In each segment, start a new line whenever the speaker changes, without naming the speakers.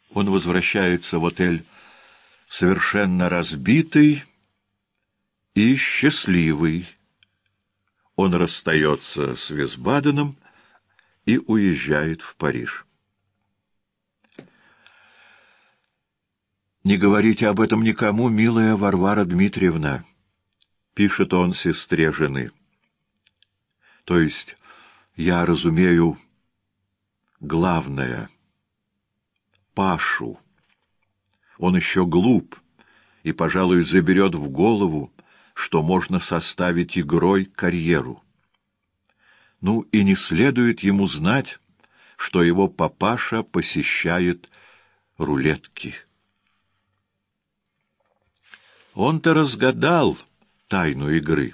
Он возвращается в отель совершенно разбитый и счастливый. Он расстается с Висбаденом и уезжает в Париж. «Не говорите об этом никому, милая Варвара Дмитриевна», — пишет он сестре жены. То есть, я разумею, главное — Пашу. Он еще глуп и, пожалуй, заберет в голову, что можно составить игрой карьеру. Ну и не следует ему знать, что его папаша посещает рулетки. Он-то разгадал тайну игры.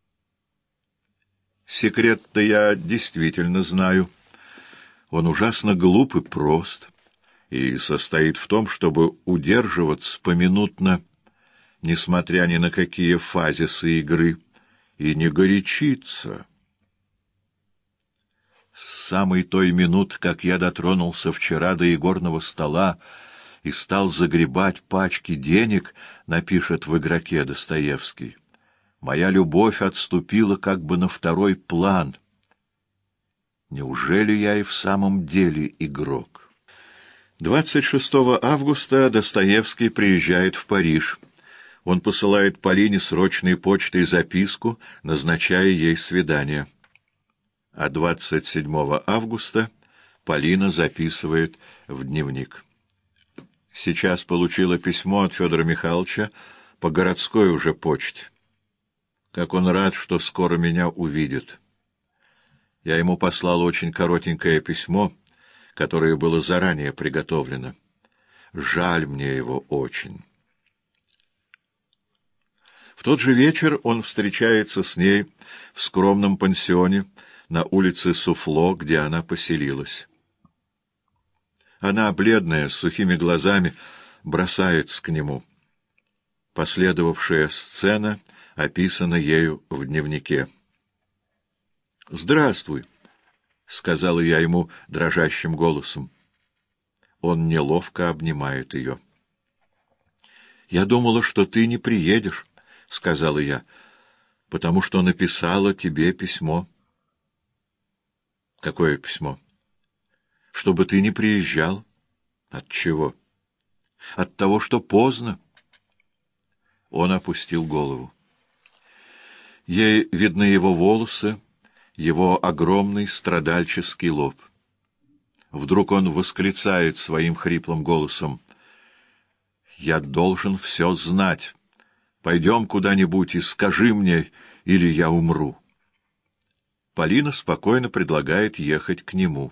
Секрет-то я действительно знаю. Он ужасно глуп и прост, и состоит в том, чтобы удерживаться поминутно, несмотря ни на какие фазисы игры, и не горячиться. С самой той минуты, как я дотронулся вчера до игорного стола и стал загребать пачки денег, напишет в «Игроке» Достоевский, моя любовь отступила как бы на второй план. Неужели я и в самом деле игрок? 26 августа Достоевский приезжает в Париж. Он посылает Полине срочной почтой записку, назначая ей свидание. А 27 августа Полина записывает в дневник. Сейчас получила письмо от Федора Михайловича по городской уже почте. Как он рад, что скоро меня увидит. Я ему послал очень коротенькое письмо, которое было заранее приготовлено. Жаль мне его очень. В тот же вечер он встречается с ней в скромном пансионе на улице Суфло, где она поселилась. Она, бледная, с сухими глазами, бросается к нему. Последовавшая сцена описана ею в дневнике. «Здравствуй», — сказала я ему дрожащим голосом. Он неловко обнимает ее. «Я думала, что ты не приедешь», — сказала я, — «потому что написала тебе письмо». «Какое письмо?» «Чтобы ты не приезжал». «От чего?» «От того, что поздно». Он опустил голову. Ей видны его волосы, его огромный страдальческий лоб. Вдруг он восклицает своим хриплым голосом: «Я должен все знать. Пойдем куда-нибудь и скажи мне, или я умру». Полина спокойно предлагает ехать к нему.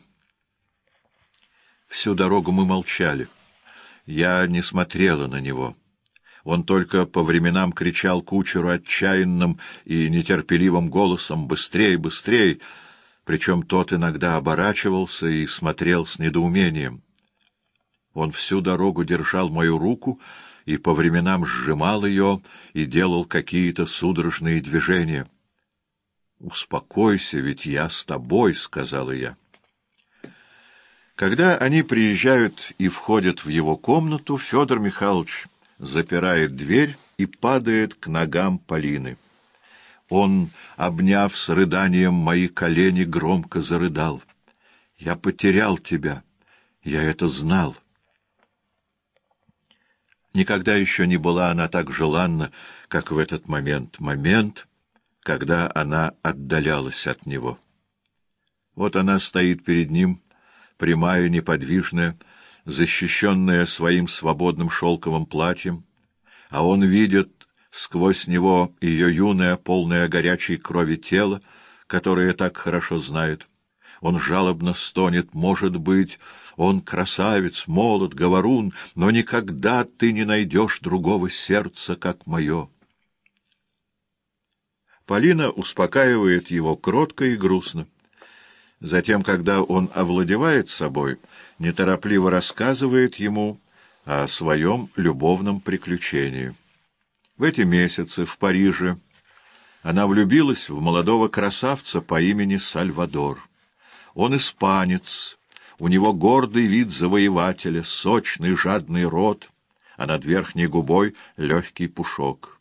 Всю дорогу мы молчали. Я не смотрела на него. Он только по временам кричал кучеру отчаянным и нетерпеливым голосом: «Быстрей, быстрей!», причем тот иногда оборачивался и смотрел с недоумением. Он всю дорогу держал мою руку и по временам сжимал ее и делал какие-то судорожные движения. «Успокойся, ведь я с тобой», — сказала я. Когда они приезжают и входят в его комнату, Федор Михайлович запирает дверь и падает к ногам Полины. Он, обняв с рыданием мои колени, громко зарыдал: «Я потерял тебя, я это знал». Никогда еще не была она так желанна, как в этот момент, когда она отдалялась от него. Вот она стоит перед ним, прямая, неподвижная, защищенная своим свободным шелковым платьем, а он видит сквозь него ее юное, полное горячей крови тело, которое так хорошо знает. Он жалобно стонет: «Может быть, он красавец, молод, говорун, но никогда ты не найдешь другого сердца, как мое». Полина успокаивает его кротко и грустно. Затем, когда он овладевает собой, неторопливо рассказывает ему о своем любовном приключении. В эти месяцы в Париже она влюбилась в молодого красавца по имени Сальвадор. Он испанец, У него гордый вид завоевателя, сочный жадный рот, а над верхней губой легкий пушок.